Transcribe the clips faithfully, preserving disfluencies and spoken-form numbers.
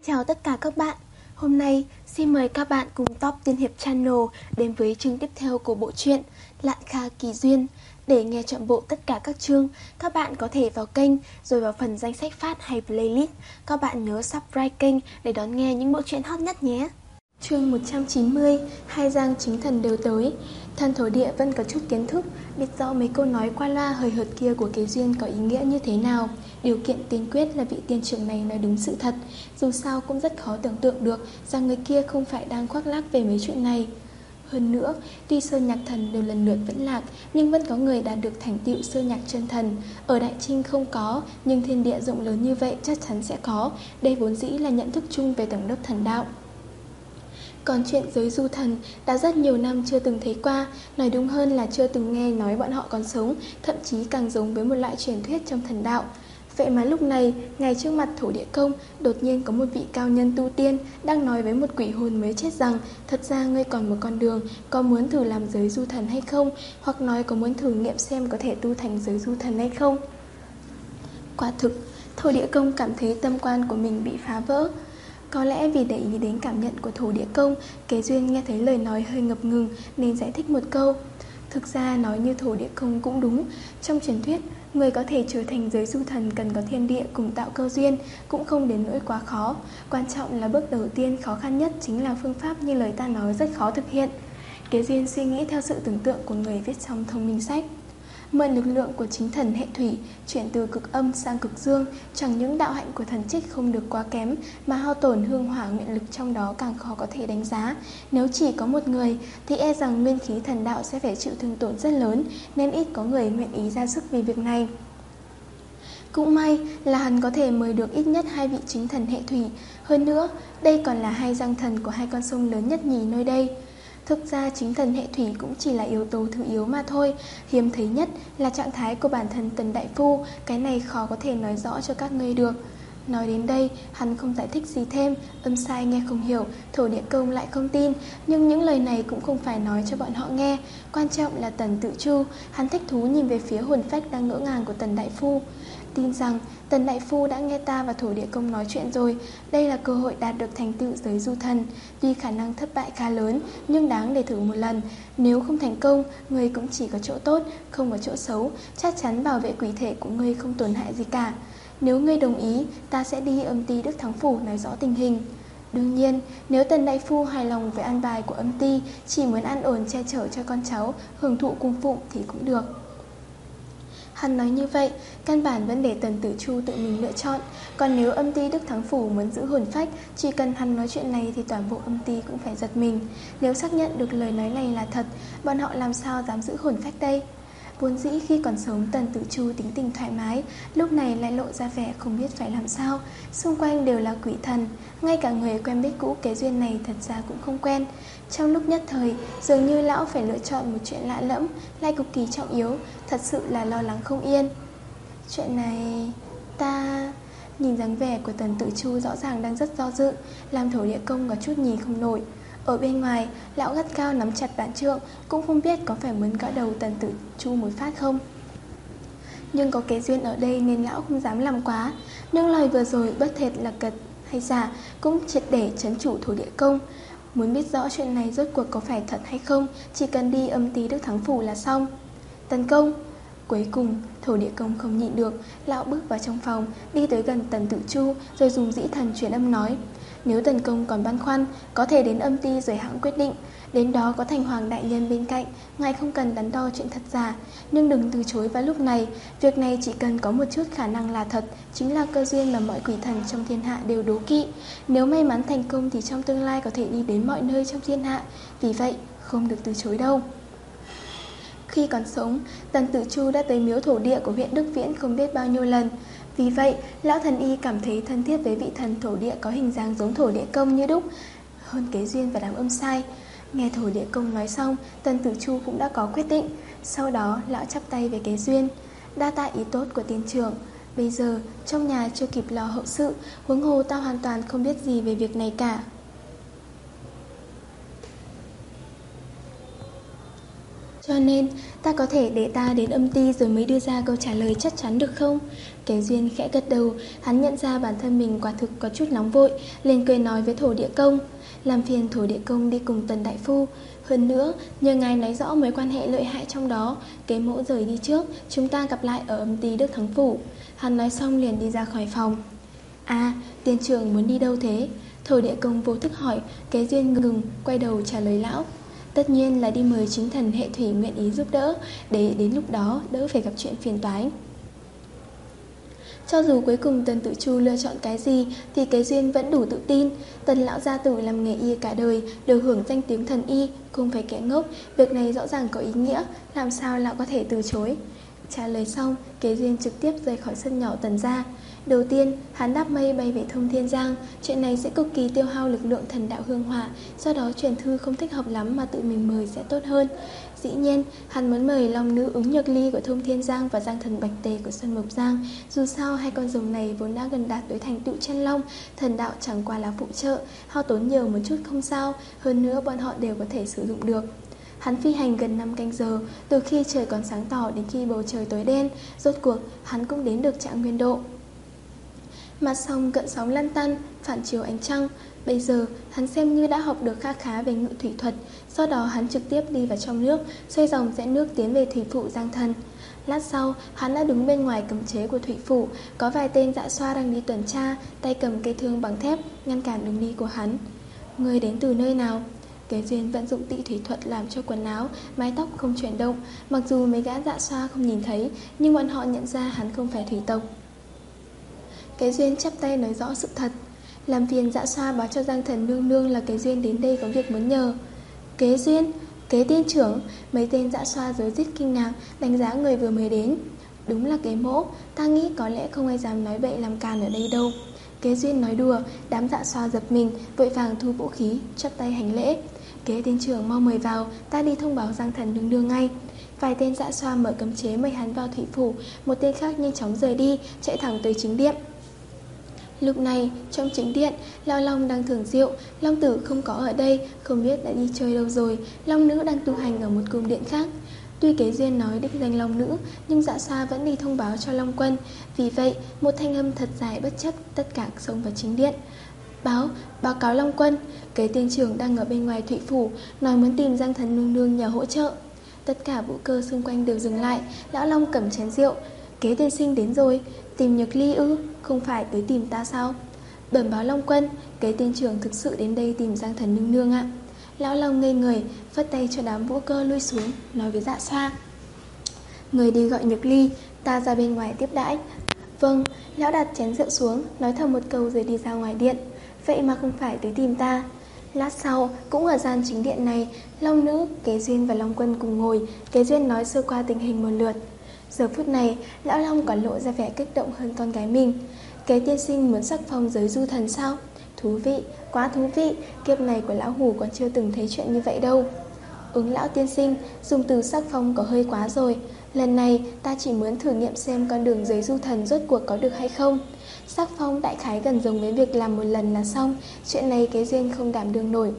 Chào tất cả các bạn. Hôm nay xin mời các bạn cùng Top Tiên Hiệp Channel đến với chương tiếp theo của bộ truyện Lạn Kha Kỳ Duyên. Để nghe trọn bộ tất cả các chương, các bạn có thể vào kênh rồi vào phần danh sách phát hay playlist. Các bạn nhớ subscribe kênh để đón nghe những bộ truyện hot nhất nhé. Chương một trăm chín mươi, hai giang chính thần đều tới. Thần thổ địa vẫn có chút kiến thức, biết rõ mấy câu nói qua loa hời hợt kia của Kế Duyên có ý nghĩa như thế nào. Điều kiện tiên quyết là vị tiên trưởng này nói đúng sự thật. Dù sao cũng rất khó tưởng tượng được rằng người kia không phải đang khoác lác về mấy chuyện này. Hơn nữa, tuy Sơn Nhạc Thần đều lần lượt vẫn lạc, nhưng vẫn có người đạt được thành tựu Sơn Nhạc Chân Thần. Ở Đại Trinh không có, nhưng thiên địa rộng lớn như vậy chắc chắn sẽ có. Đây vốn dĩ là nhận thức chung về tầng lớp thần đạo. Còn chuyện giới du thần đã rất nhiều năm chưa từng thấy qua, nói đúng hơn là chưa từng nghe nói bọn họ còn sống, thậm chí càng giống với một loại truyền thuyết trong thần đạo. Vậy mà lúc này, ngay trước mặt Thổ Địa Công, đột nhiên có một vị cao nhân tu tiên đang nói với một quỷ hồn mới chết rằng thật ra ngươi còn một con đường, có muốn thử làm giới du thần hay không, hoặc nói có muốn thử nghiệm xem có thể tu thành giới du thần hay không. Quả thực, Thổ Địa Công cảm thấy tâm quan của mình bị phá vỡ. Có lẽ vì để ý đến cảm nhận của Thổ Địa Công, Kế Duyên nghe thấy lời nói hơi ngập ngừng nên giải thích một câu. Thực ra nói như Thổ Địa Công cũng đúng. Trong truyền thuyết, người có thể trở thành giới du thần cần có thiên địa cùng tạo cơ duyên, cũng không đến nỗi quá khó. Quan trọng là bước đầu tiên khó khăn nhất chính là phương pháp như lời ta nói rất khó thực hiện. Kế Duyên suy nghĩ theo sự tưởng tượng của người viết trong thông minh sách. Mượn lực lượng của chính thần hệ thủy, chuyển từ cực âm sang cực dương, chẳng những đạo hạnh của thần trích không được quá kém, mà hao tổn hương hỏa nguyện lực trong đó càng khó có thể đánh giá. Nếu chỉ có một người, thì e rằng nguyên khí thần đạo sẽ phải chịu thương tổn rất lớn, nên ít có người nguyện ý ra sức vì việc này. Cũng may là hắn có thể mời được ít nhất hai vị chính thần hệ thủy. Hơn nữa, đây còn là hai giang thần của hai con sông lớn nhất nhì nơi đây. Thực ra chính thần hệ thủy cũng chỉ là yếu tố thứ yếu mà thôi. Hiếm thấy nhất là trạng thái của bản thân Tần Đại Phu. Cái này khó có thể nói rõ cho các ngươi được. Nói đến đây, hắn không giải thích gì thêm. Âm sai nghe không hiểu, Thổ Địa Công lại không tin. Nhưng những lời này cũng không phải nói cho bọn họ nghe. Quan trọng là Tần Tự Chu. Hắn thích thú nhìn về phía hồn phách đang ngỡ ngàng của Tần Đại Phu. Tin rằng Tần Đại Phu đã nghe ta và Thổ Địa Công nói chuyện rồi. Đây là cơ hội đạt được thành tựu giới du thần. Tuy khả năng thất bại khá lớn, nhưng đáng để thử một lần. Nếu không thành công, ngươi cũng chỉ có chỗ tốt, không có chỗ xấu. Chắc chắn bảo vệ quỷ thể của ngươi không tổn hại gì cả. Nếu ngươi đồng ý, ta sẽ đi Âm Ty Đức Thắng Phủ nói rõ tình hình. Đương nhiên, nếu Tần Đại Phu hài lòng với an bài của Âm Ty, chỉ muốn an ổn che chở cho con cháu, hưởng thụ cung phụng thì cũng được. Hắn nói như vậy, căn bản vẫn để Tần Tử Chu tự mình lựa chọn. Còn nếu Âm Ty Đức Thắng Phủ muốn giữ hồn phách, chỉ cần hắn nói chuyện này thì toàn bộ Âm Ty cũng phải giật mình. Nếu xác nhận được lời nói này là thật, bọn họ làm sao dám giữ hồn phách đây? Vốn dĩ khi còn sống, Tần Tử Chu tính tình thoải mái, lúc này lại lộ ra vẻ không biết phải làm sao. Xung quanh đều là quỷ thần, ngay cả người quen biết cũ Kế Duyên này thật ra cũng không quen. Trong lúc nhất thời, dường như lão phải lựa chọn một chuyện lạ lẫm, lại cực kỳ trọng yếu, thật sự là lo lắng không yên. Chuyện này... ta... Nhìn dáng vẻ của Tần Tử Chu rõ ràng đang rất do dự, làm Thổ Địa Công có chút nhì không nổi. Ở bên ngoài, lão gắt cao nắm chặt vạn trượng, cũng không biết có phải muốn gõ đầu Tần Tử Chu một phát không. Nhưng có Kế Duyên ở đây nên lão không dám làm quá. Nhưng lời vừa rồi bất kể là cật hay giả cũng triệt để trấn chủ Thổ Địa Công. Muốn biết rõ chuyện này rốt cuộc có phải thật hay không, chỉ cần đi Âm Ty Đức Thắng Phủ là xong. Tấn công. Cuối cùng, Thổ Địa Công không nhịn được, lão bước vào trong phòng, đi tới gần Tần Tử Chu, rồi dùng dĩ thần truyền âm nói. Nếu Tần Công còn băn khoăn, có thể đến Âm Ty rồi hãng quyết định. Đến đó có Thành Hoàng đại nhân bên cạnh, ngài không cần đắn đo chuyện thật giả. Nhưng đừng từ chối vào lúc này. Việc này chỉ cần có một chút khả năng là thật, chính là cơ duyên mà mọi quỷ thần trong thiên hạ đều đố kỵ. Nếu may mắn thành công thì trong tương lai có thể đi đến mọi nơi trong thiên hạ. Vì vậy, không được từ chối đâu. Khi còn sống, Tần Tử Chu đã tới miếu thổ địa của huyện Đức Viễn không biết bao nhiêu lần. Vì vậy, lão thần y cảm thấy thân thiết với vị thần thổ địa có hình dáng giống Thổ Địa Công như đúc, hơn Kế Duyên và đám âm sai. Nghe Thổ Địa Công nói xong, Tần Tử Chu cũng đã có quyết định. Sau đó, lão chắp tay với Kế Duyên. Đa tạ ý tốt của tiên trưởng. Bây giờ, trong nhà chưa kịp lo hậu sự, huống hồ ta hoàn toàn không biết gì về việc này cả. Cho nên ta có thể để ta đến âm ty rồi mới đưa ra câu trả lời chắc chắn được không? Kế Duyên khẽ gật đầu. Hắn nhận ra bản thân mình quả thực có chút nóng vội, liền cười nói với Thổ Địa Công: làm phiền Thổ Địa Công đi cùng Tần đại phu. Hơn nữa nhờ ngài nói rõ mối quan hệ lợi hại trong đó. Kế Mỗ rời đi trước, chúng ta gặp lại ở âm ty Đức Thắng Phủ. Hắn nói xong liền đi ra khỏi phòng. À, tiên trưởng muốn đi đâu thế? Thổ Địa Công vô thức hỏi. Kế Duyên ngừng, quay đầu trả lời lão: tất nhiên là đi mời chính thần hệ thủy nguyện ý giúp đỡ, để đến lúc đó đỡ phải gặp chuyện phiền toái. Cho dù cuối cùng Tần Tử Chu lựa chọn cái gì thì Kế Duyên vẫn đủ tự tin. Tần lão gia tử làm nghề y cả đời, đều hưởng danh tiếng thần y, không phải kẻ ngốc. Việc này rõ ràng có ý nghĩa, làm sao lão có thể từ chối? Trả lời xong, Kế Duyên trực tiếp rời khỏi sân nhỏ Tần gia. Đầu tiên, hắn đáp mây bay về Thông Thiên Giang. Chuyện này sẽ cực kỳ tiêu hao lực lượng thần đạo hương hỏa, do đó truyền thư không thích hợp lắm mà tự mình mời sẽ tốt hơn. Dĩ nhiên, hắn muốn mời Long Nữ Ứng Nhược Ly của Thông Thiên Giang và Giang Thần Bạch Tề của Xuân Mộc Giang. Dù sao hai con rồng này vốn đã gần đạt tới thành tựu chân long, thần đạo chẳng qua là phụ trợ, hao tốn nhiều một chút không sao, hơn nữa bọn họ đều có thể sử dụng được. Hắn phi hành gần năm canh giờ, từ khi trời còn sáng tỏ đến khi bầu trời tối đen, rốt cuộc hắn cũng đến được Trạng Nguyên Độ. Mặt sông gợn sóng lăn tăn, phản chiếu ánh trăng. Bây giờ hắn xem như đã học được khá khá về ngự thủy thuật. Sau đó hắn trực tiếp đi vào trong nước, xoay dòng rẽ nước tiến về thủy phủ Giang Thần. Lát sau hắn đã đứng bên ngoài cấm chế của thủy phủ. Có vài tên dạ xoa đang đi tuần tra, tay cầm cây thương bằng thép ngăn cản đường đi của hắn. Người đến từ nơi nào? Kế Duyên vận dụng tị thủy thuật làm cho quần áo, mái tóc không chuyển động. Mặc dù mấy gã dạ xoa không nhìn thấy, nhưng bọn họ nhận ra hắn không phải thủy tộc. Kế Duyên chắp tay nói rõ sự thật. Làm phiền dạ xoa báo cho Giang Thần nương nương là Kế Duyên đến đây có việc muốn nhờ. Kế Duyên? Kế tiên trưởng? Mấy tên dạ xoa rối rít kinh ngạc, đánh giá người vừa mới đến. Đúng là Kế mỗ, ta nghĩ có lẽ không ai dám nói bậy làm càn ở đây đâu. Kế Duyên nói đùa, đám dạ xoa giật mình, vội vàng thu vũ khí, chắp tay hành lễ. Kế tiên trưởng mau mời vào, ta đi thông báo Giang Thần nương nương ngay. Vài tên dạ xoa mở cấm chế mời hắn vào thủy phủ, một tên khác nhanh chóng rời đi, chạy thẳng tới chính điện. Lúc này, trong chính điện, Lao Long đang thưởng rượu. Long Tử không có ở đây, không biết đã đi chơi đâu rồi. Long Nữ đang tu hành ở một cung điện khác. Tuy Kế Duyên nói đích danh Long Nữ, nhưng dạ xoa vẫn đi thông báo cho Long Quân. Vì vậy, một thanh âm thật dài bất chấp tất cả xông vào chính điện. Báo, báo cáo Long Quân, Kế tiên trưởng đang ở bên ngoài thủy phủ, nói muốn tìm Giang Thần nương nương nhờ hỗ trợ. Tất cả vũ cơ xung quanh đều dừng lại. Lão Long cầm chén rượu. Kế tiên sinh đến rồi. Tìm Nhược Ly ư? Không phải tới tìm ta sao? Bẩm báo Long Quân, Kế tiên trưởng thực sự đến đây tìm Giang Thần nương nương ạ. Lão Long ngây người, phất tay cho đám vũ cơ lui xuống, nói với dạ xoa: người đi gọi Nhược Ly, ta ra bên ngoài tiếp đãi. Vâng. Lão đặt chén rượu xuống, nói thầm một câu rồi đi ra ngoài điện. Vậy mà không phải tới tìm ta. Lát sau, cũng ở gian chính điện này, Long Nữ, Kế Duyên và Long Quân cùng ngồi. Kế Duyên nói sơ qua tình hình một lượt. Giờ phút này, Lão Long còn lộ ra vẻ kích động hơn con gái mình. Kế tiên sinh muốn sắc phong giới du thần sao? Thú vị, quá thú vị. Kiếp này của lão hủ còn chưa từng thấy chuyện như vậy đâu. Ứng lão tiên sinh, dùng từ sắc phong có hơi quá rồi. Lần này ta chỉ muốn thử nghiệm xem con đường giới du thần rốt cuộc có được hay không. Sắc phong đại khái gần giống với việc làm một lần là xong. Chuyện này Kế Duyên không đảm đương nổi.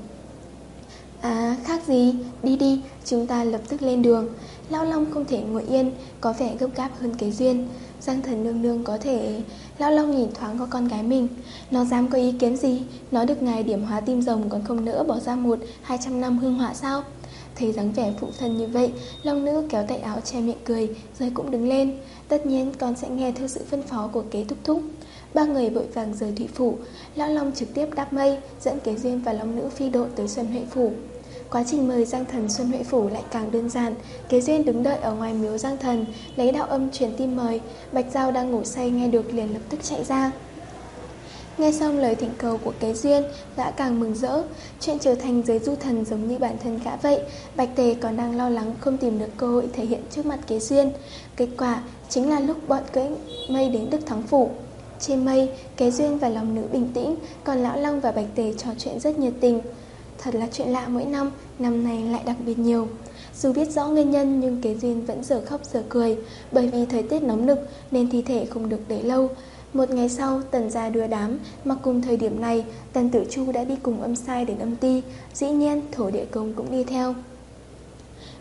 À, khác gì? Đi đi, chúng ta lập tức lên đường. Lão Long không thể ngồi yên, có vẻ gấp gáp hơn Kế Duyên. Giang Thần nương nương có thể... Lão Long nhìn thoáng qua con gái mình. Nó dám có ý kiến gì? Nó được ngài điểm hóa tim rồng còn không nỡ bỏ ra một, hai trăm năm hương hỏa sao? Thấy dáng vẻ phụ thân như vậy, Long Nữ kéo tay áo che miệng cười, rồi cũng đứng lên. Tất nhiên con sẽ nghe theo sự phân phó của Kế thúc thúc. Ba người vội vàng rời thủy phủ. Lão Long trực tiếp đáp mây, dẫn Kế Duyên và Long Nữ phi độ tới Xuân Huệ phủ. Quá trình mời Giang Thần Xuân Huệ phủ lại càng đơn giản. Kế Duyên đứng đợi ở ngoài miếu Giang Thần, lấy đạo âm truyền tin mời. Bạch Giao đang ngủ say nghe được liền lập tức chạy ra. Nghe xong lời thỉnh cầu của Kế Duyên, gã càng mừng rỡ. Chuyện trở thành giới du thần giống như bản thân gã vậy. Bạch Tề còn đang lo lắng không tìm được cơ hội thể hiện trước mặt Kế Duyên. Kết quả chính là lúc bọn cưỡi mây đến Đức Thắng phủ. Trên mây, Kế Duyên và Long Nữ bình tĩnh, còn Lão Long và Bạch Tề trò chuyện rất nhiệt tình. Thật là chuyện lạ mỗi năm, năm nay lại đặc biệt nhiều. Dù biết rõ nguyên nhân nhưng Kế Duyên vẫn giờ khóc giờ cười. Bởi vì thời tiết nóng nực nên thi thể không được để lâu. Một ngày sau, Tần gia đưa đám, mà cùng thời điểm này, Tần Tử Chu đã đi cùng âm sai đến âm ty. Dĩ nhiên, Thổ Địa Công cũng đi theo.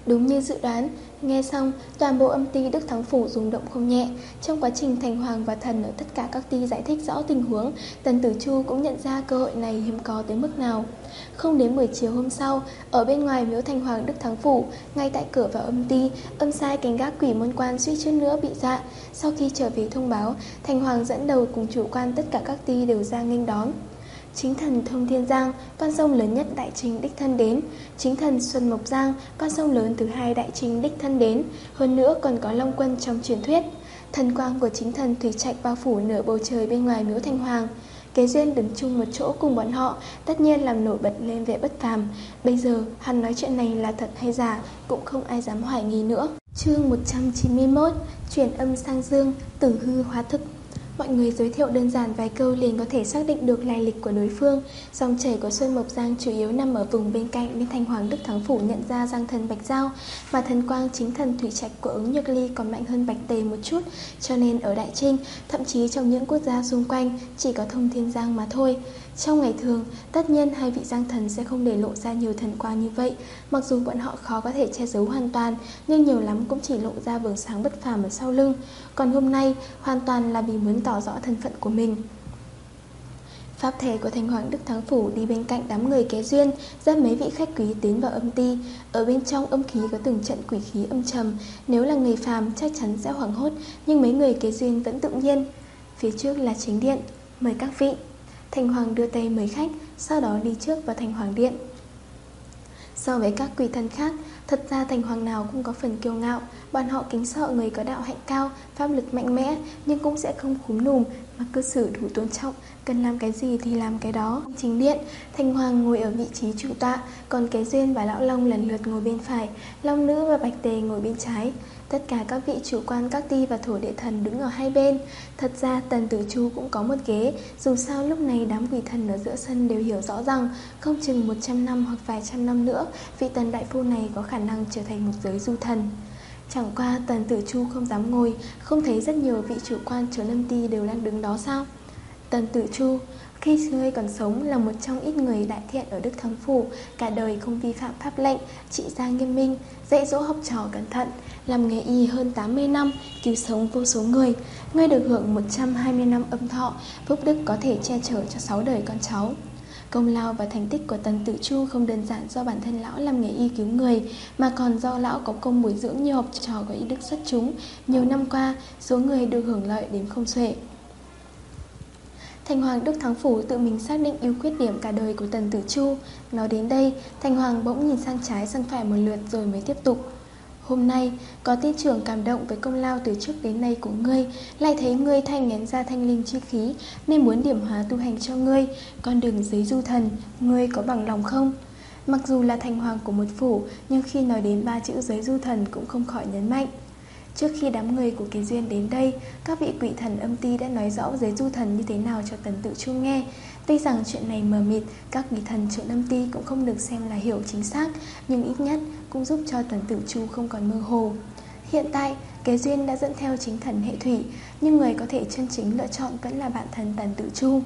Đúng như dự đoán, nghe xong, toàn bộ âm ty Đức Thắng Phủ rung động không nhẹ. Trong quá trình Thành Hoàng và Thần ở tất cả các ty giải thích rõ tình huống, Tần Tử Chu cũng nhận ra cơ hội này hiếm có tới mức nào. Không đến buổi chiều hôm sau, ở bên ngoài miếu Thành Hoàng Đức Thắng Phủ, ngay tại cửa vào âm ty, âm sai canh gác quỷ môn quan suýt chút nữa bị dọa. Sau khi trở về thông báo, Thành Hoàng dẫn đầu cùng chủ quan tất cả các ty đều ra nghênh đón. Chính thần Thông Thiên Giang, con sông lớn nhất Đại Trình đích thân đến. Chính thần Xuân Mộc Giang, con sông lớn thứ hai Đại Trình đích thân đến. Hơn nữa còn có Long Quân trong truyền thuyết. Thần quang của chính thần Thủy Trạch bao phủ nửa bầu trời bên ngoài miếu Thành Hoàng. Kế Duyên đứng chung một chỗ cùng bọn họ, tất nhiên làm nổi bật lên vẻ bất phàm. Bây giờ hắn nói chuyện này là thật hay giả cũng không ai dám hoài nghi nữa. Chương một trăm chín mươi mốt, chuyển âm sang dương, tử hư hóa thực. Mọi người giới thiệu đơn giản vài câu liền có thể xác định được lai lịch của đối phương. Dòng chảy của Xuân Mộc Giang chủ yếu nằm ở vùng bên cạnh nên Thành Hoàng Đức Thắng Phủ nhận ra Giang thần Bạch Giao, mà thần quang chính thần Thủy Trạch của ứng Nhược Ly còn mạnh hơn Bạch Tề một chút, cho nên ở Đại Trinh, thậm chí trong những quốc gia xung quanh chỉ có Thông Thiên Giang mà thôi. Trong ngày thường, tất nhiên hai vị Giang thần sẽ không để lộ ra nhiều thần quang như vậy. Mặc dù bọn họ khó có thể che giấu hoàn toàn, nhưng nhiều lắm cũng chỉ lộ ra vầng sáng bất phàm ở sau lưng. Còn hôm nay, hoàn toàn là vì muốn tỏ rõ thân phận của mình. Pháp thể của Thành Hoàng Đức Thắng Phủ đi bên cạnh đám người Kế Duyên, dẫn mấy vị khách quý tiến vào âm ty. Ở bên trong âm khí có từng trận quỷ khí âm trầm, nếu là người phàm chắc chắn sẽ hoảng hốt, nhưng mấy người Kế Duyên vẫn tự nhiên. Phía trước là chính điện, mời các vị. Thành Hoàng đưa tay mời khách, sau đó đi trước vào Thành Hoàng điện. So với các quỷ thần khác, thật ra Thành Hoàng nào cũng có phần kiêu ngạo. Bọn họ kính sợ người có đạo hạnh cao, pháp lực mạnh mẽ, nhưng cũng sẽ không cúm núm mà cư xử đủ tôn trọng, cần làm cái gì thì làm cái đó. Chính điện, Thành Hoàng ngồi ở vị trí chủ tọa, còn Kế Duyên và Lão Long lần lượt ngồi bên phải, Long Nữ và Bạch Tề ngồi bên trái. Tất cả các vị chủ quan các ty và thổ địa thần đứng ở hai bên. Thật ra Tần Tử Chu cũng có một ghế, dù sao lúc này đám quỷ thần ở giữa sân đều hiểu rõ rằng không chừng một trăm năm hoặc vài trăm năm nữa, vị Tần đại phu này có khả năng trở thành một giới du thần. Chẳng qua Tần Tử Chu không dám ngồi, không thấy rất nhiều vị chủ quan chốn âm ty đều đang đứng đó sao? Tần Tử Chu, khi ngươi còn sống là một trong ít người đại thiện ở Đức Thắng Phủ, cả đời không vi phạm pháp lệnh, trị gia nghiêm minh, dạy dỗ học trò cẩn thận, làm nghề y hơn tám mươi năm, cứu sống vô số người. Ngươi được hưởng một trăm hai mươi năm âm thọ, phúc đức có thể che chở cho sáu đời con cháu. Công lao và thành tích của Tần Tử Chu không đơn giản do bản thân lão làm nghề y cứu người, mà còn do lão có công bồi dưỡng nhiều học trò có ý đức xuất chúng. Nhiều năm qua, số người được hưởng lợi đến không xuể. Thành Hoàng Đức Thắng Phủ tự mình xác định ưu khuyết điểm cả đời của Tần Tử Chu. Nói đến đây, Thành Hoàng bỗng nhìn sang trái sang phải một lượt rồi mới tiếp tục. Hôm nay, có tin trưởng cảm động với công lao từ trước đến nay của ngươi, lại thấy ngươi thanh nén ra thanh linh chi khí, nên muốn điểm hóa tu hành cho ngươi. Con đường giới du thần, ngươi có bằng lòng không? Mặc dù là Thành Hoàng của một phủ, nhưng khi nói đến ba chữ giới du thần cũng không khỏi nhấn mạnh. Trước khi đám người của Kế Duyên đến đây, các vị quỷ thần âm ty đã nói rõ giới du thần như thế nào cho Tần Tử Chu nghe. Tuy rằng chuyện này mờ mịt, các quỷ thần trộn âm ty cũng không được xem là hiểu chính xác, nhưng ít nhất cũng giúp cho Tần Tử Chu không còn mơ hồ. Hiện tại, Kế Duyên đã dẫn theo chính thần hệ thủy, nhưng người có thể chân chính lựa chọn vẫn là bản thân Tần Tử Chu.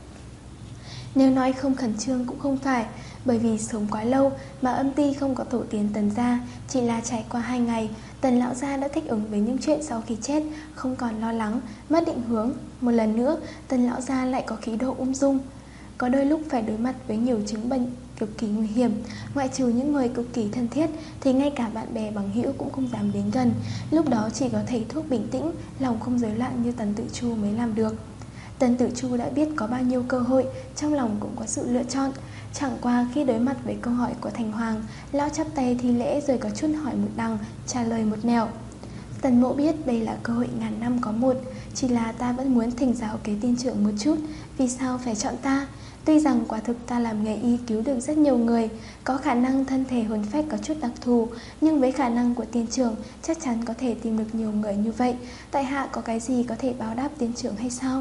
Nếu nói không khẩn trương cũng không phải, bởi vì sống quá lâu mà âm ty không có tổ tiên Tần gia, chỉ là trải qua hai ngày, Tần lão gia đã thích ứng với những chuyện sau khi chết, không còn lo lắng, mất định hướng. Một lần nữa, Tần lão gia lại có khí độ ung dung. Có đôi lúc phải đối mặt với nhiều chứng bệnh cực kỳ nguy hiểm, ngoại trừ những người cực kỳ thân thiết thì ngay cả bạn bè bằng hữu cũng không dám đến gần. Lúc đó chỉ có thầy thuốc bình tĩnh, lòng không rối loạn như Tần Tử Chu mới làm được. Tần Tử Chu đã biết có bao nhiêu cơ hội, trong lòng cũng có sự lựa chọn. Chẳng qua khi đối mặt với câu hỏi của Thành Hoàng, lão chắp tay thi lễ rồi có chút hỏi một đằng, trả lời một nẻo. Tần mộ biết đây là cơ hội ngàn năm có một, chỉ là ta vẫn muốn thỉnh giáo kế tiên trưởng một chút. Vì sao phải chọn ta? Tuy rằng quả thực ta làm nghề y cứu được rất nhiều người, có khả năng thân thể hồn phách có chút đặc thù, nhưng với khả năng của tiên trưởng chắc chắn có thể tìm được nhiều người như vậy. Tại hạ có cái gì có thể báo đáp tiên trưởng hay sao?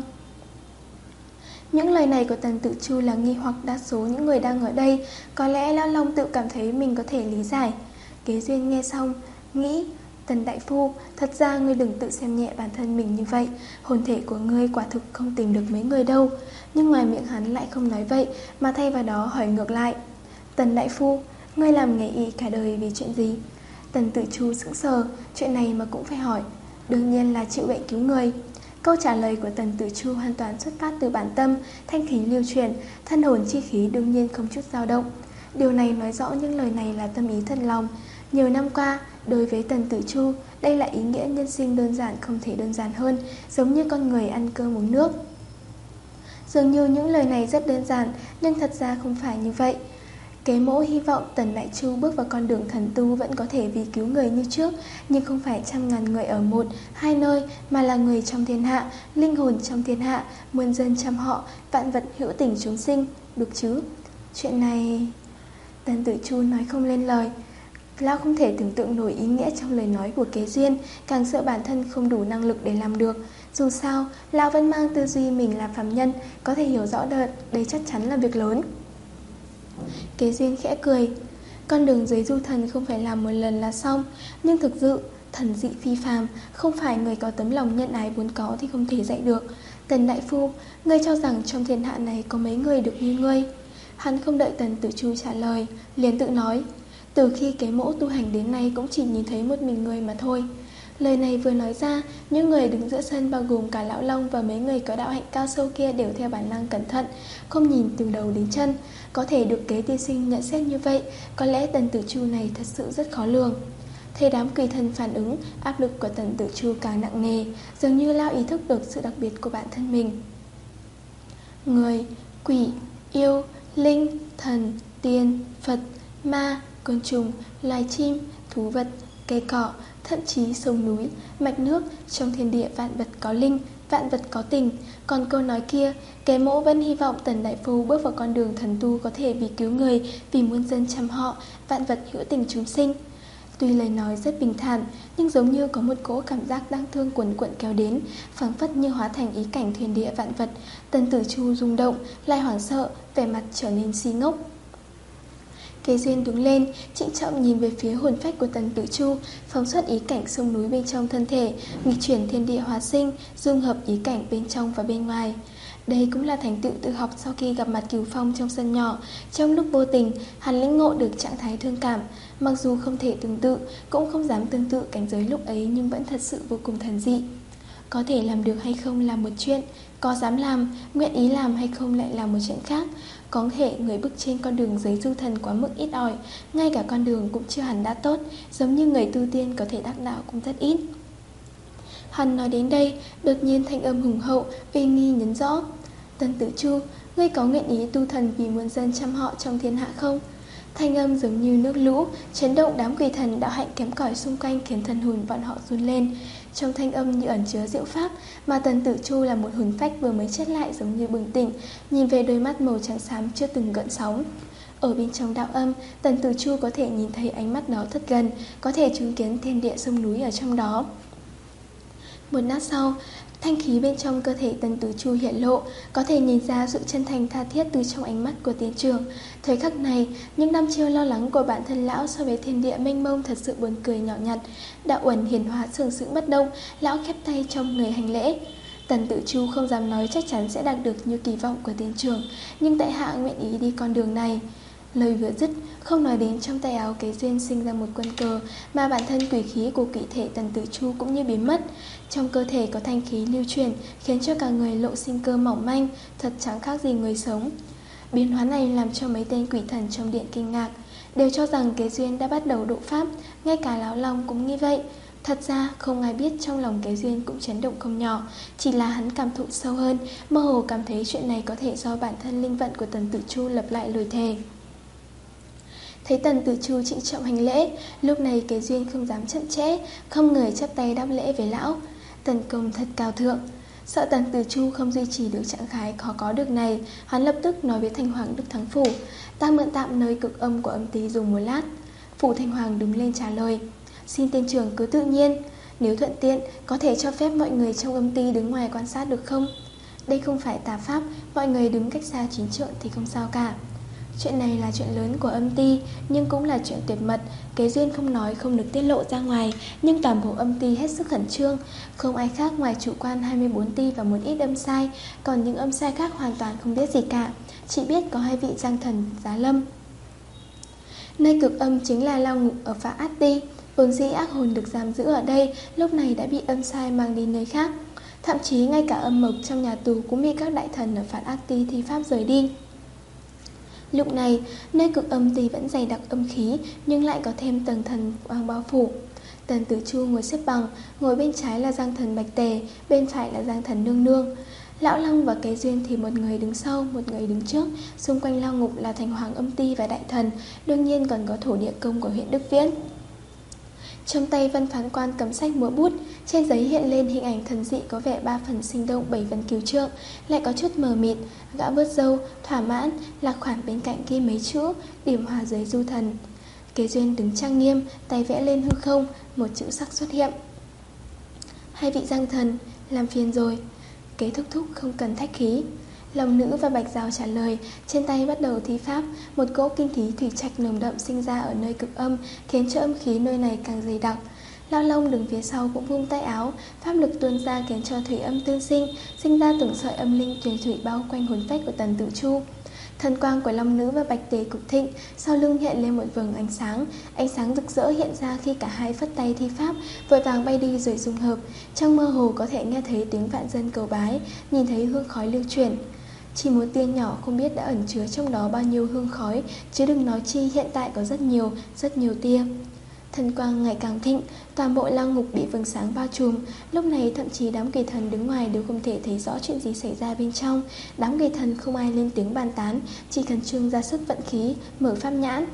Những lời này của Tần Tử Chu là nghi hoặc đa số những người đang ở đây. Có lẽ Lão Long tự cảm thấy mình có thể lý giải. Kế Duyên nghe xong, nghĩ: Tần đại phu, thật ra ngươi đừng tự xem nhẹ bản thân mình như vậy. Hồn thể của ngươi quả thực không tìm được mấy người đâu. Nhưng ngoài miệng hắn lại không nói vậy, mà thay vào đó hỏi ngược lại: Tần đại phu, ngươi làm nghề y cả đời vì chuyện gì? Tần Tử Chu sững sờ, chuyện này mà cũng phải hỏi. Đương nhiên là chịu bệnh cứu người. Câu trả lời của Tần Tử Chu hoàn toàn xuất phát từ bản tâm, thanh khí lưu truyền, thân hồn chi khí đương nhiên không chút dao động. Điều này nói rõ những lời này là tâm ý thật lòng. Nhiều năm qua, đối với Tần Tử Chu, đây là ý nghĩa nhân sinh đơn giản không thể đơn giản hơn, giống như con người ăn cơm uống nước. Dường như những lời này rất đơn giản, nhưng thật ra không phải như vậy. Kế mẫu hy vọng Tần Đại Chu bước vào con đường thần tu vẫn có thể vì cứu người như trước, nhưng không phải trăm ngàn người ở một, hai nơi, mà là người trong thiên hạ, linh hồn trong thiên hạ, muôn dân trăm họ, vạn vật hữu tình chúng sinh, được chứ? Chuyện này... Tần Tử Chu nói không lên lời. Lão không thể tưởng tượng nổi ý nghĩa trong lời nói của Kế Duyên, càng sợ bản thân không đủ năng lực để làm được. Dù sao, Lão vẫn mang tư duy mình là phàm nhân, có thể hiểu rõ đợt, đây chắc chắn là việc lớn. Kế Duyên khẽ cười. Con đường giới du thần không phải làm một lần là xong, nhưng thực sự, thần dị phi phàm, không phải người có tấm lòng nhân ái vốn có thì không thể dạy được. Tần Đại Phu, ngươi cho rằng trong thiên hạ này có mấy người được như ngươi? Hắn không đợi Tần Tử Chu trả lời, liền tự nói. Từ khi Kế Mẫu tu hành đến nay cũng chỉ nhìn thấy một mình người mà thôi. Lời này vừa nói ra, những người đứng giữa sân bao gồm cả Lão Long và mấy người có đạo hạnh cao sâu kia đều theo bản năng cẩn thận, không nhìn từ đầu đến chân. Có thể được Kế tiên sinh nhận xét như vậy, có lẽ Tần Tử Chu này thật sự rất khó lường. Thấy đám quỷ thần phản ứng, áp lực của Tần Tử Chu càng nặng nề, dường như Lão ý thức được sự đặc biệt của bản thân mình. Người, quỷ, yêu, linh, thần, tiên, Phật, ma, côn trùng, loài chim, thú vật, cây cỏ, thậm chí sông núi, mạch nước, trong thiên địa vạn vật có linh, vạn vật có tình. Còn câu nói kia, Kế Mẫu vẫn hy vọng Tần Đại Phu bước vào con đường thần tu có thể vì cứu người, vì muôn dân trăm họ, vạn vật hữu tình chúng sinh. Tuy lời nói rất bình thản, nhưng giống như có một cỗ cảm giác đáng thương cuồn cuộn kéo đến, phảng phất như hóa thành ý cảnh thiên địa vạn vật. Tần Tử Chu rung động, lại hoảng sợ, vẻ mặt trở nên si ngốc. Kế Duyên đứng lên, trịnh trọng nhìn về phía hồn phách của Tần Tử Chu, phóng xuất ý cảnh sông núi bên trong thân thể, nghịch chuyển thiên địa hóa sinh, dung hợp ý cảnh bên trong và bên ngoài. Đây cũng là thành tựu tự học sau khi gặp mặt Cửu Phong trong sân nhỏ. Trong lúc vô tình, hắn lĩnh ngộ được trạng thái thương cảm. Mặc dù không thể tương tự, cũng không dám tương tự cảnh giới lúc ấy, nhưng vẫn thật sự vô cùng thần dị. Có thể làm được hay không là một chuyện, có dám làm, nguyện ý làm hay không lại là một chuyện khác. Có thể người bước trên con đường giới du thần quá mức ít ỏi, ngay cả con đường cũng chưa hẳn đã tốt, giống như người tu tiên có thể đắc đạo cũng rất ít. Hắn nói đến đây, đột nhiên thanh âm hùng hậu, uy nghi nhấn rõ. Tần Tử Chu, ngươi có nguyện ý tu thần vì muôn dân trăm họ trong thiên hạ không? Thanh âm giống như nước lũ, chấn động đám quỷ thần đạo hạnh kém cỏi xung quanh, khiến thần hồn bọn họ run lên. Trong thanh âm như ẩn chứa diệu pháp, mà Tần Tử Chu là một hồn phách vừa mới chết lại giống như bừng tỉnh, nhìn về đôi mắt màu trắng xám chưa từng gợn sóng. Ở bên trong đạo âm, Tần Tử Chu có thể nhìn thấy ánh mắt đó thật gần, có thể chứng kiến thiên địa sông núi ở trong đó. Một lát sau, thanh khí bên trong cơ thể Tần Tử Chu hiện lộ, có thể nhìn ra sự chân thành tha thiết từ trong ánh mắt của tiên trưởng. Thời khắc này, những năm chiêu lo lắng của bản thân lão so với thiên địa mênh mông thật sự buồn cười nhỏ nhặt. Đạo uẩn hiển hóa sừng sững bất động, lão khép tay trong người hành lễ. Tần Tử Chu không dám nói chắc chắn sẽ đạt được như kỳ vọng của tiên trưởng, nhưng tại hạ nguyện ý đi con đường này. Lời vừa dứt, không nói đến trong tay áo Kế Duyên sinh ra một quân cờ, mà bản thân quỷ khí của quỷ thể Tần Tử Chu cũng như biến mất. Trong cơ thể có thanh khí lưu truyền, khiến cho cả người lộ sinh cơ mỏng manh, thật chẳng khác gì người sống. Biến hóa này làm cho mấy tên quỷ thần trong điện kinh ngạc, đều cho rằng Kế Duyên đã bắt đầu độ pháp, ngay cả Lão Long cũng nghĩ vậy. Thật ra không ai biết trong lòng Kế Duyên cũng chấn động không nhỏ, chỉ là hắn cảm thụ sâu hơn, mơ hồ cảm thấy chuyện này có thể do bản thân linh vận của Tần Tử Chu lập lại lời thề. Thấy Tần Tử Chu trịnh trọng hành lễ, lúc này Kế Duyên không dám chậm trễ, không người chắp tay đáp lễ với lão. Tần công thật cao thượng. Sợ Tần Tử Chu không duy trì được trạng thái khó có được này, hắn lập tức nói với Thanh Hoàng Đức Thắng Phủ, ta mượn tạm nơi cực âm của âm ty dùng một lát. Phủ Thanh Hoàng đứng lên trả lời, xin tiên trưởng cứ tự nhiên, nếu thuận tiện có thể cho phép mọi người trong âm ty đứng ngoài quan sát được không? Đây không phải tà pháp, mọi người đứng cách xa chín trượng thì không sao cả. Chuyện này là chuyện lớn của âm ty, nhưng cũng là chuyện tuyệt mật. Kế Duyên không nói không được tiết lộ ra ngoài, nhưng toàn bộ âm ty hết sức khẩn trương. Không ai khác ngoài chủ quan hai mươi bốn ty và một ít âm sai, còn những âm sai khác hoàn toàn không biết gì cả, chỉ biết có hai vị giang thần giá lâm. Nơi cực âm chính là lao ngục ở Phá Át Ti. Vốn dĩ ác hồn được giam giữ ở đây lúc này đã bị âm sai mang đi nơi khác. Thậm chí ngay cả âm mộc trong nhà tù cũng bị các đại thần ở Phạt Ác Ti thi pháp rời đi. Lúc này, nơi cực âm tuy vẫn dày đặc âm khí nhưng lại có thêm tầng thần quang bao phủ. Tần Tử Chu ngồi xếp bằng, ngồi bên trái là Giang Thần Bạch Tề, bên phải là Giang Thần Nương Nương. Lão Long và Kế Duyên thì một người đứng sau, một người đứng trước. Xung quanh lao ngục là Thành Hoàng Âm Ti và đại thần, đương nhiên còn có thổ địa công của huyện Đức Viễn. Trong tay Văn Phán Quan cầm sách múa bút, trên giấy hiện lên hình ảnh thần dị có vẻ ba phần sinh động bảy phần cứu trượng, lại có chút mờ mịt. Gã vớt râu, thỏa mãn, lạc khoản bên cạnh ghi mấy chữ, điểm hòa giới du thần. Kế Duyên đứng trang nghiêm, tay vẽ lên hư không, một chữ sắc xuất hiện. Hai vị Giang Thần, làm phiền rồi. Kế thúc thúc không cần thách khí. Long Nữ và Bạch Dao trả lời, trên tay bắt đầu thi pháp, một cỗ kinh khí thủy trạch nồng đậm sinh ra ở nơi cực âm, khiến cho âm khí nơi này càng dày đặc. Lao Long đứng phía sau cũng vung tay áo, pháp lực tuôn ra khiến cho thủy âm tương sinh, sinh ra từng sợi âm linh truyền thủy bao quanh hồn phách của Tần Tử Chu. Thần quang của Long Nữ và Bạch Tề cực thịnh, sau lưng hiện lên một vầng ánh sáng, ánh sáng rực rỡ hiện ra khi cả hai phất tay thi pháp, vội vàng bay đi rồi dung hợp. Trong mơ hồ có thể nghe thấy tiếng vạn dân cầu bái, nhìn thấy hương khói lưu chuyển. Chỉ một tia nhỏ không biết đã ẩn chứa trong đó bao nhiêu hương khói, chứ đừng nói chi hiện tại có rất nhiều, rất nhiều tia. Thần quang ngày càng thịnh, toàn bộ lao ngục bị vầng sáng bao trùm. Lúc này thậm chí đám kỳ thần đứng ngoài đều không thể thấy rõ chuyện gì xảy ra bên trong. Đám kỳ thần không ai lên tiếng bàn tán, chỉ khẩn trương ra sức vận khí, mở pháp nhãn.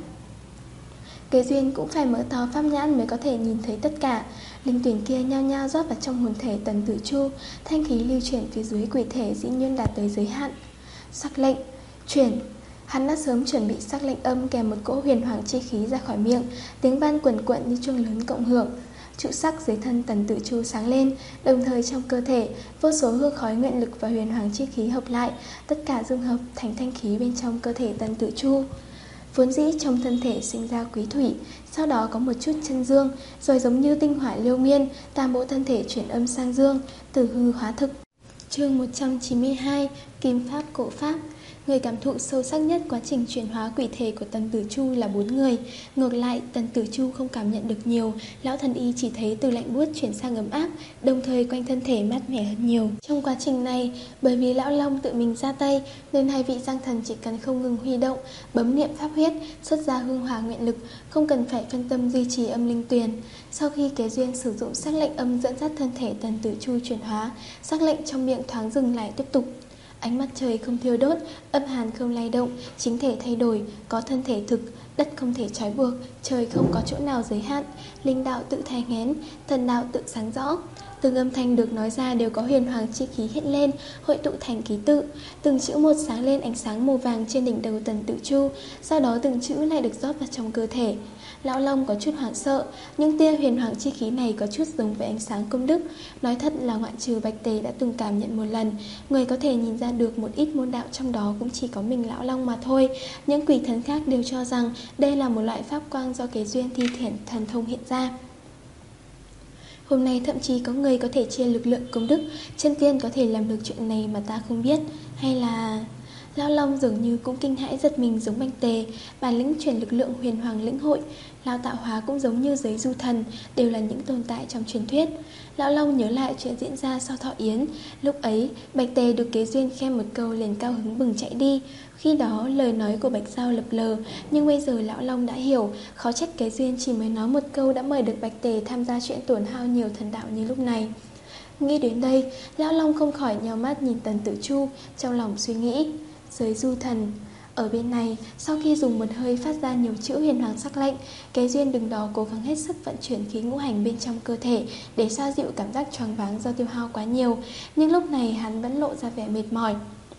Kế Duyên cũng phải mở to pháp nhãn mới có thể nhìn thấy tất cả. Linh tuyển kia nhao nhao rót vào trong hồn thể Tần Tử Chu, thanh khí lưu chuyển phía dưới quỷ thể dĩ nhiên đạt tới giới hạn. Sắc lệnh, chuyển. Hắn đã sớm chuẩn bị sắc lệnh âm kèm một cỗ huyền hoàng chi khí ra khỏi miệng, tiếng van quần quận như chuông lớn cộng hưởng. Trụ sắc dưới thân Tần Tử Chu sáng lên, đồng thời trong cơ thể vô số hương khói nguyện lực và huyền hoàng chi khí hợp lại, tất cả dung hợp thành thanh khí bên trong cơ thể Tần Tử Chu. Vốn dĩ trong thân thể sinh ra quý thủy, sau đó có một chút chân dương, rồi giống như tinh hỏa liêu miên, toàn bộ thân thể chuyển âm sang dương, từ hư hóa thực. Chương một trăm chín mươi hai, Kim Pháp Cổ Pháp. Người cảm thụ sâu sắc nhất quá trình chuyển hóa quỷ thể của Tần Tử Chu là bốn người. Ngược lại, Tần Tử Chu không cảm nhận được nhiều. Lão thần y chỉ thấy từ lạnh buốt chuyển sang ấm áp, đồng thời quanh thân thể mát mẻ hơn nhiều. Trong quá trình này, bởi vì Lão Long tự mình ra tay, nên hai vị Giang Thần chỉ cần không ngừng huy động, bấm niệm pháp huyết, xuất ra hương hỏa nguyện lực, không cần phải phân tâm duy trì âm linh tuyền. Sau khi Kế Duyên sử dụng sắc lệnh âm dẫn dắt thân thể Tần Tử Chu chuyển hóa, sắc lệnh trong miệng thoáng dừng lại tiếp tục. Ánh mặt trời không thiêu đốt, âm hàn không lay động, chính thể thay đổi, có thân thể thực, đất không thể trói buộc, trời không có chỗ nào giới hạn, linh đạo tự thai nghén, thần đạo tự sáng rõ. Từng âm thanh được nói ra đều có huyền hoàng chi khí hiện lên, hội tụ thành ký tự. Từng chữ một sáng lên ánh sáng màu vàng trên đỉnh đầu Tần Tử Chu, sau đó từng chữ lại được rót vào trong cơ thể. Lão Long có chút hoảng sợ, nhưng tia huyền hoàng chi khí này có chút giống với ánh sáng công đức. Nói thật là ngoại trừ Bạch Tề đã từng cảm nhận một lần, người có thể nhìn ra được một ít môn đạo trong đó cũng chỉ có mình Lão Long mà thôi. Những quỷ thần khác đều cho rằng đây là một loại pháp quang do Kế Duyên thi triển thần thông hiện ra. Hôm nay thậm chí có người có thể chia lực lượng công đức, chân tiên có thể làm được chuyện này mà ta không biết. Hay là... Lão Long dường như cũng kinh hãi giật mình giống Bạch Tề, bản lĩnh chuyển lực lượng huyền hoàng lĩnh hội. Lão Tạo Hóa cũng giống như giới du thần, đều là những tồn tại trong truyền thuyết. Lão Long nhớ lại chuyện diễn ra sau thọ yến. Lúc ấy, Bạch Tề được Kế Duyên khen một câu liền cao hứng bừng chạy đi. Khi đó, lời nói của Bạch Dao lập lờ, nhưng bây giờ Lão Long đã hiểu, khó trách Kế Duyên chỉ mới nói một câu đã mời được Bạch Tề tham gia chuyện tổn hao nhiều thần đạo như lúc này. Nghĩ đến đây, Lão Long không khỏi nhíu mắt nhìn Tần Tử Chu, trong lòng suy nghĩ. Giới du thần. Ở bên này, sau khi dùng một hơi phát ra nhiều chữ huyền hoàng sắc lệnh, Kế Duyên đứng đó cố gắng hết sức vận chuyển khí ngũ hành bên trong cơ thể để xoa dịu cảm giác choáng váng do tiêu hao quá nhiều. Nhưng lúc này hắn vẫn lộ ra vẻ mệt mỏi.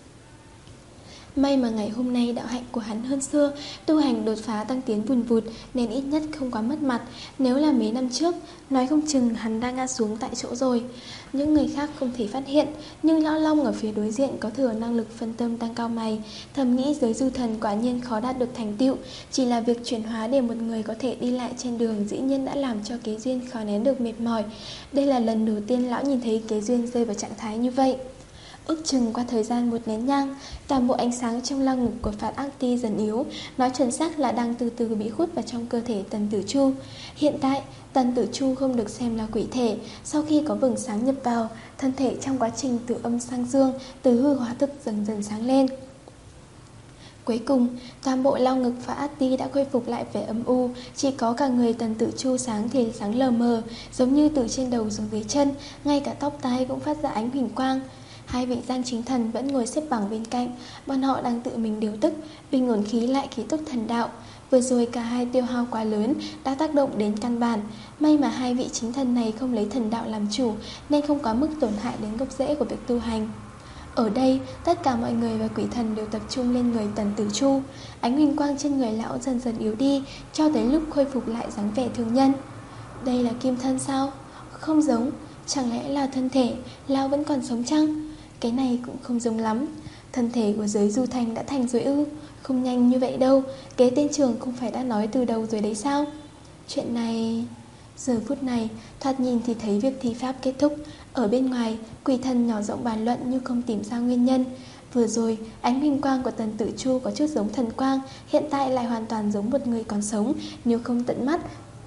May mà ngày hôm nay đạo hạnh của hắn hơn xưa, tu hành đột phá tăng tiến vùn vụt nên ít nhất không quá mất mặt. Nếu là mấy năm trước, nói không chừng hắn đang ngã xuống tại chỗ rồi. Những người khác không thể phát hiện, nhưng Lão Long ở phía đối diện có thừa năng lực phân tâm tăng cao mày, thầm nghĩ giới du thần quả nhiên khó đạt được thành tựu. Chỉ là việc chuyển hóa để một người có thể đi lại trên đường dĩ nhiên đã làm cho Kế Duyên khó nén được mệt mỏi. Đây là lần đầu tiên lão nhìn thấy Kế Duyên rơi vào trạng thái như vậy. Ước chừng qua thời gian một nén nhang, toàn bộ ánh sáng trong lao ngục của Phạt Ác Ti dần yếu, nói chuẩn xác là đang từ từ bị hút vào trong cơ thể Tần Tử Chu. Hiện tại, Tần Tử Chu không được xem là quỷ thể, sau khi có vầng sáng nhập vào, thân thể trong quá trình từ âm sang dương, từ hư hóa thực dần dần sáng lên. Cuối cùng, toàn bộ lao ngực Phạt Ác Ti đã khôi phục lại vẻ âm u, chỉ có cả người Tần Tử Chu sáng thì sáng lờ mờ, giống như từ trên đầu xuống dưới chân, ngay cả tóc tai cũng phát ra ánh huỳnh quang. Hai vị Giang Chính Thần vẫn ngồi xếp bằng bên cạnh, bọn họ đang tự mình điều tức, bình ổn khí lại khí tức thần đạo. Vừa rồi cả hai tiêu hao quá lớn đã tác động đến căn bản. May mà hai vị chính thần này không lấy thần đạo làm chủ, nên không có mức tổn hại đến gốc rễ của việc tu hành. Ở đây, tất cả mọi người và quỷ thần đều tập trung lên người Tần Tử Chu. Ánh huỳnh quang trên người lão dần dần yếu đi, cho tới lúc khôi phục lại dáng vẻ thường nhân. Đây là kim thân sao? Không giống. Chẳng lẽ là thân thể lão vẫn còn sống chăng? Cái này cũng không giống lắm. Thân thể của giới du thành đã thành rồi ư? Không nhanh như vậy đâu. Kế tên trường không phải đã nói từ đầu rồi đấy sao? Chuyện này... Giờ phút này, thoạt nhìn thì thấy việc thi pháp kết thúc. Ở bên ngoài, quỷ thần nhỏ giọng bàn luận như không tìm ra nguyên nhân. Vừa rồi, ánh huỳnh quang của Tần Tử Chu có chút giống thần quang, hiện tại lại hoàn toàn giống một người còn sống. Nếu không tận mắt,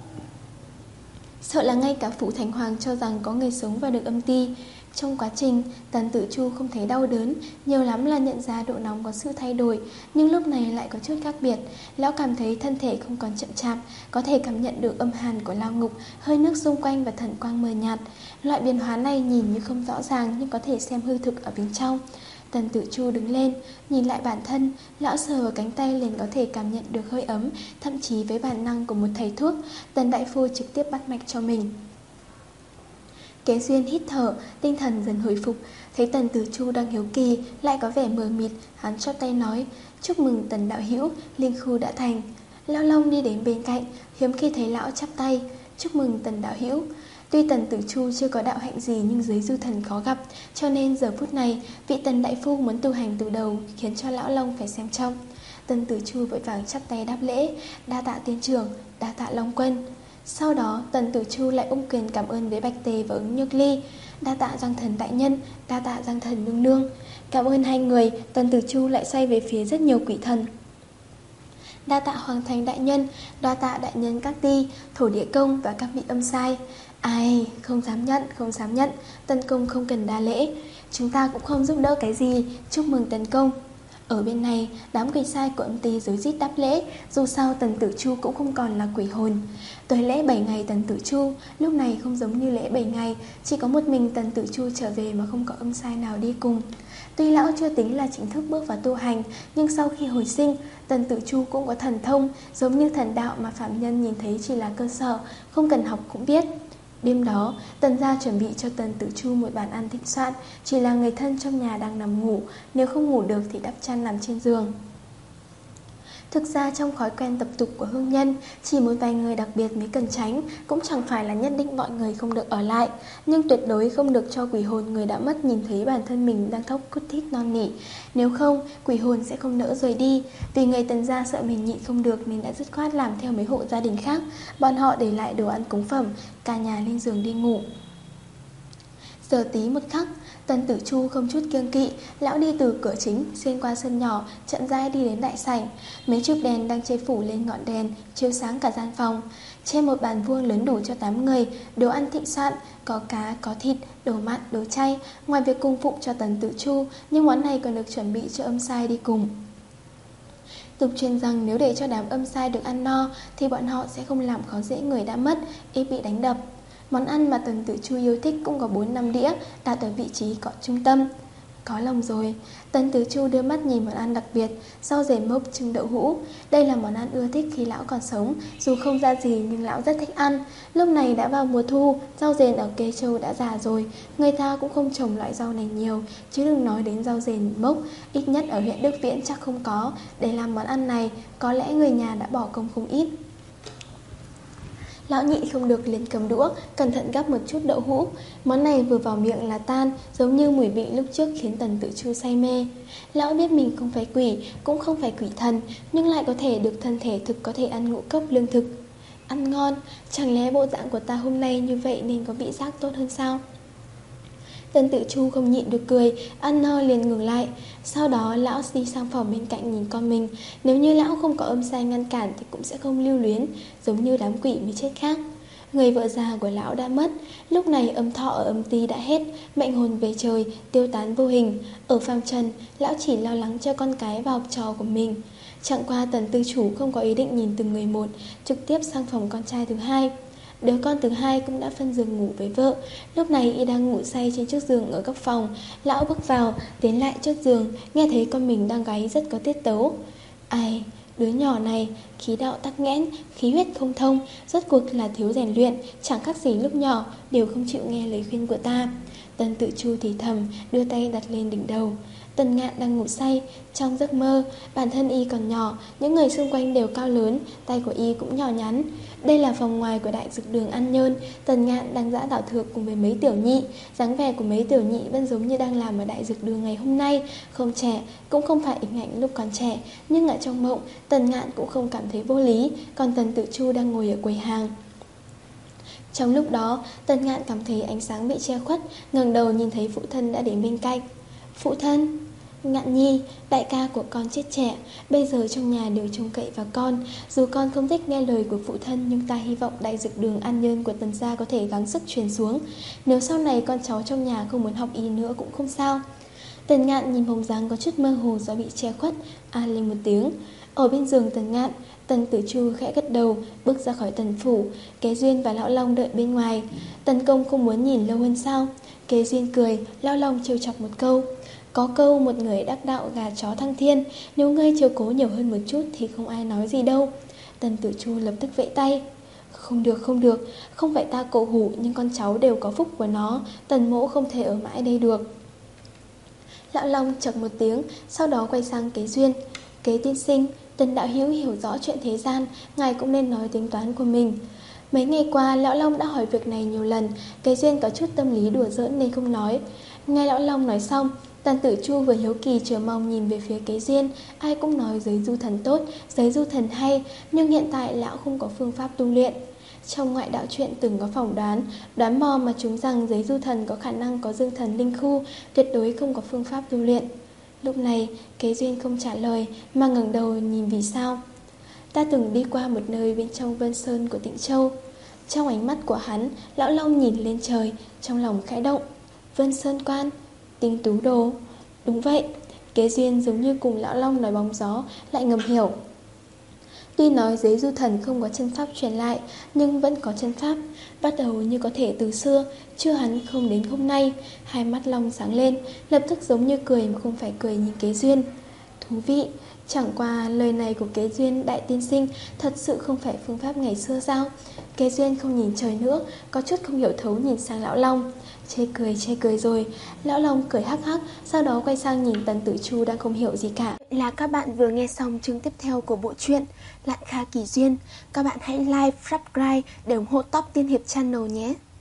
sợ là ngay cả Phủ Thành Hoàng cho rằng có người sống vào được âm ti. Trong quá trình, Tần Tử Chu không thấy đau đớn, nhiều lắm là nhận ra độ nóng có sự thay đổi, nhưng lúc này lại có chút khác biệt. Lão cảm thấy thân thể không còn chậm chạp, có thể cảm nhận được âm hàn của lao ngục, hơi nước xung quanh và thần quang mờ nhạt. Loại biến hóa này nhìn như không rõ ràng nhưng có thể xem hư thực ở bên trong. Tần Tử Chu đứng lên, nhìn lại bản thân, lão sờ vào cánh tay liền có thể cảm nhận được hơi ấm, thậm chí với bản năng của một thầy thuốc, Tần Đại Phu trực tiếp bắt mạch cho mình. Kế Duyên hít thở, tinh thần dần hồi phục, thấy Tần Tử Chu đang hiếu kỳ, lại có vẻ mờ mịt, hắn chót tay nói: "Chúc mừng Tần đạo hữu, linh khu đã thành." Lão Long đi đến bên cạnh, hiếm khi thấy lão chắp tay: "Chúc mừng Tần đạo hữu." Tuy Tần Tử Chu chưa có đạo hạnh gì nhưng giới du thần khó gặp, cho nên giờ phút này vị Tần đại phu muốn tu hành từ đầu khiến cho lão Long phải xem trọng. Tần Tử Chu vội vàng chắp tay đáp lễ: "Đa tạ tiên trưởng, đa tạ Long quân." Sau đó Tần Tử Chu lại ôm quyền cảm ơn với Bạch Tề và Ứng Nhược Ly: "Đa tạ Giang Thần đại nhân, đa tạ Giang Thần nương nương." Cảm ơn hai người, Tần Tử Chu lại xoay về phía rất nhiều quỷ thần: "Đa tạ Hoàng Thành đại nhân, đa tạ đại nhân các ti, thổ địa công và các vị âm sai." Ai, không dám nhận, không dám nhận. Tần công không cần đa lễ, chúng ta cũng không giúp đỡ cái gì. Chúc mừng Tần công. Ở bên này, đám quỷ sai của âm ty rối rít đáp lễ. Dù sao Tần Tử Chu cũng không còn là quỷ hồn. Tới lễ bảy ngày Tần Tử Chu, lúc này không giống như lễ bảy ngày, chỉ có một mình Tần Tử Chu trở về mà không có âm sai nào đi cùng. Tuy lão chưa tính là chính thức bước vào tu hành, nhưng sau khi hồi sinh, Tần Tử Chu cũng có thần thông, giống như thần đạo mà phạm nhân nhìn thấy chỉ là cơ sở, không cần học cũng biết. Đêm đó, Tần gia chuẩn bị cho Tần Tử Chu một bàn ăn thịnh soạn, chỉ là người thân trong nhà đang nằm ngủ, nếu không ngủ được thì đắp chăn nằm trên giường. Thực ra trong thói quen tập tục của hương nhân, chỉ một vài người đặc biệt mới cần tránh, cũng chẳng phải là nhất định mọi người không được ở lại, nhưng tuyệt đối không được cho quỷ hồn người đã mất nhìn thấy bản thân mình đang khóc cút thít non nỉ. Nếu không, quỷ hồn sẽ không nỡ rời đi. Vì người Tần gia sợ mình nhịn không được nên đã dứt khoát làm theo mấy hộ gia đình khác, bọn họ để lại đồ ăn cúng phẩm, cả nhà lên giường đi ngủ. Giờ tí một khắc, Tần Tử Chu không chút kiêng kỵ, lão đi từ cửa chính, xuyên qua sân nhỏ, chậm rãi đi đến đại sảnh. Mấy chùm đèn đang che phủ lên ngọn đèn, chiếu sáng cả gian phòng. Trên một bàn vuông lớn đủ cho tám người, đồ ăn thịnh soạn, có cá, có thịt, đồ mặn, đồ chay. Ngoài việc cung phụng cho Tần Tử Chu, những món này còn được chuẩn bị cho âm sai đi cùng. Tục truyền rằng nếu để cho đám âm sai được ăn no, thì bọn họ sẽ không làm khó dễ người đã mất, ít bị đánh đập. Món ăn mà Tần Tử Chu yêu thích cũng có bốn năm đĩa, đặt ở vị trí có trung tâm. Có lòng rồi, Tần Tử Chu đưa mắt nhìn món ăn đặc biệt, rau rền mốc trưng đậu hũ. Đây là món ăn ưa thích khi lão còn sống, dù không ra gì nhưng lão rất thích ăn. Lúc này đã vào mùa thu, rau rền ở Kê Châu đã già rồi, người ta cũng không trồng loại rau này nhiều, chứ đừng nói đến rau rền mốc, ít nhất ở huyện Đức Viễn chắc không có. Để làm món ăn này, có lẽ người nhà đã bỏ công không ít. Lão nhịn không được liền cầm đũa, cẩn thận gắp một chút đậu hũ. Món này vừa vào miệng là tan, giống như mùi vị lúc trước khiến Tần Tử Chu say mê. Lão biết mình không phải quỷ, cũng không phải quỷ thần, nhưng lại có thể được thân thể thực có thể ăn ngũ cốc lương thực. Ăn ngon, chẳng lẽ bộ dạng của ta hôm nay như vậy nên có vị giác tốt hơn sao? Tần Tử Chu không nhịn được cười, ăn no liền ngừng lại. Sau đó lão đi sang phòng bên cạnh nhìn con mình. Nếu như lão không có âm sai ngăn cản thì cũng sẽ không lưu luyến, giống như đám quỷ mới chết khác. Người vợ già của lão đã mất. Lúc này âm thọ ở âm ty đã hết, mệnh hồn về trời, tiêu tán vô hình. Ở phàm trần, lão chỉ lo lắng cho con cái và học trò của mình. Chẳng qua Tần Tư Chủ không có ý định nhìn từng người một, trực tiếp sang phòng con trai thứ hai. Đứa con thứ hai cũng đã phân giường ngủ với vợ. Lúc này y đang ngủ say trên chiếc giường ở góc phòng. Lão bước vào, tiến lại trước giường, nghe thấy con mình đang gáy rất có tiết tấu. Ai, đứa nhỏ này, khí đạo tắc nghẽn, khí huyết không thông, rốt cuộc là thiếu rèn luyện, chẳng khác gì lúc nhỏ, đều không chịu nghe lời khuyên của ta. Tần Tự Chu thì thầm, đưa tay đặt lên đỉnh đầu. Tần Ngạn đang ngủ say, trong giấc mơ, bản thân y còn nhỏ, những người xung quanh đều cao lớn, tay của y cũng nhỏ nhắn. Đây là phòng ngoài của đại dược đường An Nhơn. Tần Ngạn đang giã đảo thược cùng với mấy tiểu nhị. Dáng vẻ của mấy tiểu nhị vẫn giống như đang làm ở đại dược đường ngày hôm nay, không trẻ, cũng không phải ỉnh ảnh lúc còn trẻ. Nhưng ở trong mộng, Tần Ngạn cũng không cảm thấy vô lý. Còn Tần Tự Chu đang ngồi ở quầy hàng. Trong lúc đó, Tần Ngạn cảm thấy ánh sáng bị che khuất, ngẩng đầu nhìn thấy phụ thân đã đến bên cạnh. Phụ thân, Ngạn nhi, đại ca của con chết trẻ, bây giờ trong nhà đều trông cậy vào con. Dù con không thích nghe lời của phụ thân, nhưng ta hy vọng đại dược đường An Nhơn của Tần gia có thể gắng sức truyền xuống. Nếu sau này con cháu trong nhà không muốn học y nữa cũng không sao. Tần Ngạn nhìn bóng dáng có chút mơ hồ do bị che khuất, a lên một tiếng. Ở bên giường Tần Ngạn, Tần Tử Chu khẽ gật đầu, bước ra khỏi Tần phủ. Kế Duyên và Lão Long đợi bên ngoài. Tần Công không muốn nhìn lâu hơn sao? Kế Duyên cười, Lão Long trêu chọc một câu. Có câu một người đắc đạo gà chó thăng thiên, nếu ngươi chiếu cố nhiều hơn một chút thì không ai nói gì đâu. Tần Tử Chu lập tức vẫy tay. Không được, không được, không phải ta cổ hủ, nhưng con cháu đều có phúc của nó, Tần mỗ không thể ở mãi đây được. Lão Long chật một tiếng, sau đó quay sang Kế Duyên. Kế tiên sinh, Tần đạo hữu hiểu rõ chuyện thế gian, ngài cũng nên nói tính toán của mình. Mấy ngày qua, Lão Long đã hỏi việc này nhiều lần. Kế Duyên có chút tâm lý đùa giỡn nên không nói. Nghe Lão Long nói xong, Tần Tử Chu vừa hiếu kỳ chờ mong nhìn về phía Kế Duyên. Ai cũng nói giấy du thần tốt, giấy du thần hay, nhưng hiện tại lão không có phương pháp tu luyện. Trong ngoại đạo truyện từng có phỏng đoán, đoán mò mà chúng rằng giấy du thần có khả năng có dương thần linh khu, tuyệt đối không có phương pháp tu luyện. Lúc này, Kế Duyên không trả lời mà ngẩng đầu nhìn vì sao. Ta từng đi qua một nơi bên trong Vân Sơn của Tịnh Châu. Trong ánh mắt của hắn, Lão Long nhìn lên trời, trong lòng khẽ động. Vân Sơn Quan, Tinh Tú Đồ. Đúng vậy, Kế Duyên giống như cùng Lão Long nói bóng gió, lại ngầm hiểu. Tuy nói giấy du thần không có chân pháp truyền lại, nhưng vẫn có chân pháp, bắt đầu như có thể từ xưa, chưa hắn không đến hôm nay. Hai mắt Long sáng lên, lập tức giống như cười mà không phải cười nhìn Kế Duyên. Thú vị, chẳng qua lời này của Kế Duyên đại tiên sinh thật sự không phải phương pháp ngày xưa sao? Kế Duyên không nhìn trời nữa, có chút không hiểu thấu nhìn sang Lão Long. Chê cười chê cười rồi. Lão Long cười hắc hắc, sau đó quay sang nhìn Tần Tử Chu đang không hiểu gì cả. Là các bạn vừa nghe xong chương tiếp theo của bộ truyện Lạn Kha Kỳ Duyên. Các bạn hãy like, subscribe để ủng hộ Top Tiên Hiệp Channel nhé.